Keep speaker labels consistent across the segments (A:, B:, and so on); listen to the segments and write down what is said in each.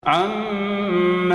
A: عَمَّ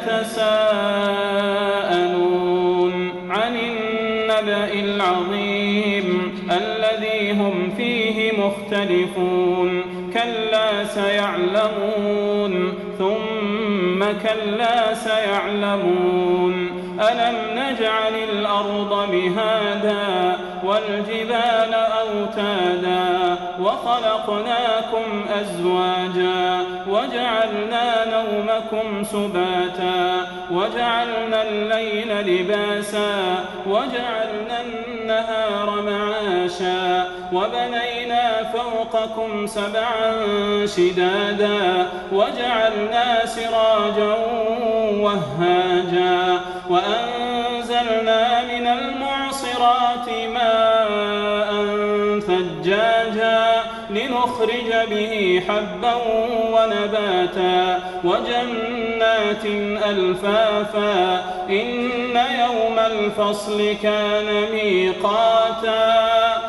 A: يَتَسَاءَلُونَ عَنِ النَّبَإِ الْعَظِيمِ الَّذِي هُمْ فِيهِ مُخْتَلِفُونَ كَلَّا سَيَعْلَمُونَ ثُمَّ كَلَّا سَيَعْلَمُونَ أَلَمْ نَجْعَلِ الْأَرْضَ مِهَادًا وَالْجِبَالَ أَوْتَادًا وَخَلَقْنَاكُمْ أَزْوَاجًا وَجَعَلْنَا نَوْمَكُمْ سُبَاتًا وَجَعَلْنَا اللَّيْلَ لِبَاسًا وَجَعَلْنَا النَّهَارَ مَعَاشًا وَبَنَيْنَا فَوْقَكُمْ سَبْعًا شِدَادًا وَجَعَلْنَا سِرَاجًا وَهَّاجًا وَأَنزَلْنَا مِنَ الْمُعْصِرَاتِ مَاءً ثَجَّاجًا لِنُخْرِجَ بِهِ حَبًّا وَنَبَاتًا وَجَنَّاتٍ أَلْفَافًا إِنَّ يَوْمَ الْفَصْلِ كَانَ مِيقَاتًا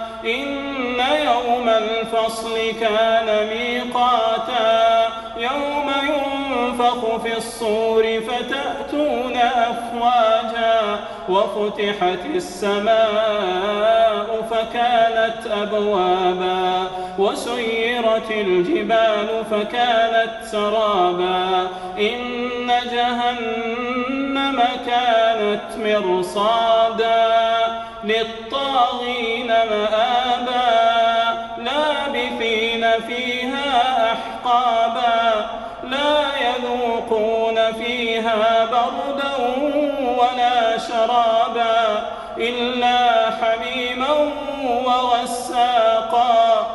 A: يَوْمَ يُنفَخُ فِي الصُّورِ فَتَأْتُونَ أَفْوَاجًا وَفُتِحَتِ السَّمَاءُ فَكَانَتْ أَبْوَابًا وَسُيِّرَتِ الْجِبَالُ فَكَانَتْ سَرَابًا إِنَّ جَهَنَّمَ كَانَتْ مِرْصَادًا لِلطَّاغِينَ مَآبًا لَابِثِينَ فِيهَا أَحْقَابًا لَا يَذُوقُونَ فِيهَا بَرْدًا وَلَا شَرَابًا إِلَّا حَمِيمًا وَغَسَّاقًا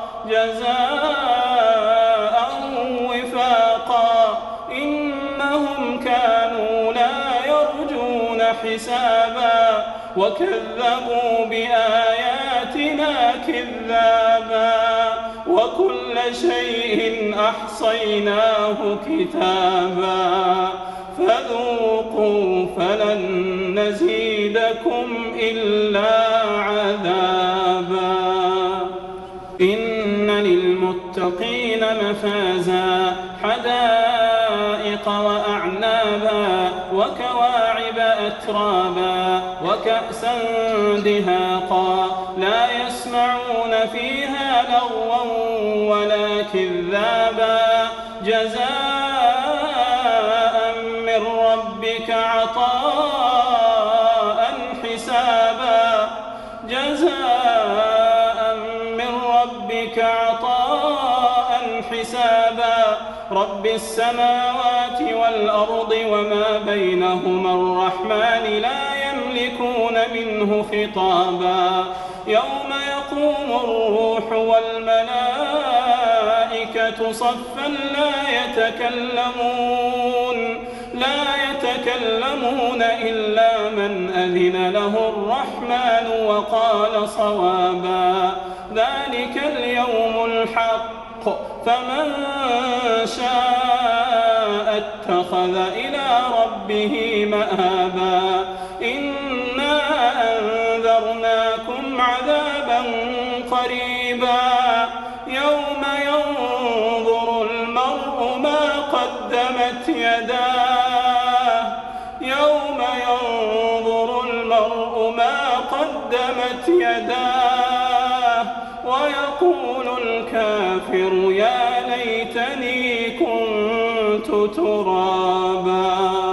A: جَزَاءً وِفَاقًا إِنَّهُمْ كَانُوا لَا يَرْجُونَ حِسَابًا وَكَذَّبُوا بِآيَاتِنَا كِذَّابًا وَكُلَّ شَيْءٍ أَحْصَيْنَاهُ كِتَابًا فَذُوقُوا فَلَن نَّزِيدَكُمْ إِلَّا عَذَابًا إِنَّ لِلْمُتَّقِينَ مَفَازًا حَدَائِقَ وَأَعْنَابًا وَكَوَاعِبَ أَتْرَابًا وَكَأْسًا دِهَاقًا لَا يَسْمَعُونَ فِيهَا لَغْوًا وَلَا كِذَّابًا جَزَاءً مِّن رَّبِّكَ عَطَاءً حِسَابًا رَّبِّ السَّمَاوَاتِ وَالْأَرْضِ وَمَا بَيْنَهُمَا الرَّحْمَٰنِ لَا يَمْلِكُونَ مِنْهُ خِطَابًا يَوْمَ يَقُومُ الرُّوحُ وَالْمَلَائِكَةُ صَفًّا لا يتكلمون إلا من أذن له الرحمن وقال صوابا ذلك اليوم الحق فمن شاء اتخذ إلى ربه مآبا إنا أنذرناكم عذابا قريبا يوم ينظر المرء ما قدمت يداه ويقول الكافر يا ليتني كنت ترابا.